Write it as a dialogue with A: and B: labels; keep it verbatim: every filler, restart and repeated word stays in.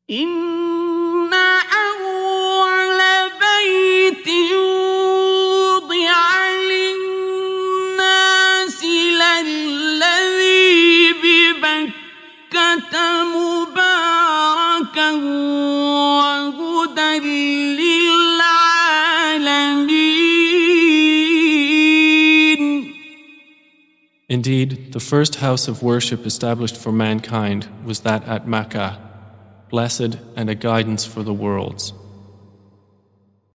A: إن أول بيت وضع للناس للذي ببكة مباركا وهدى للعالمين.
B: Indeed, the first house of worship established for mankind was that at Makkah, blessed and a guidance for the worlds.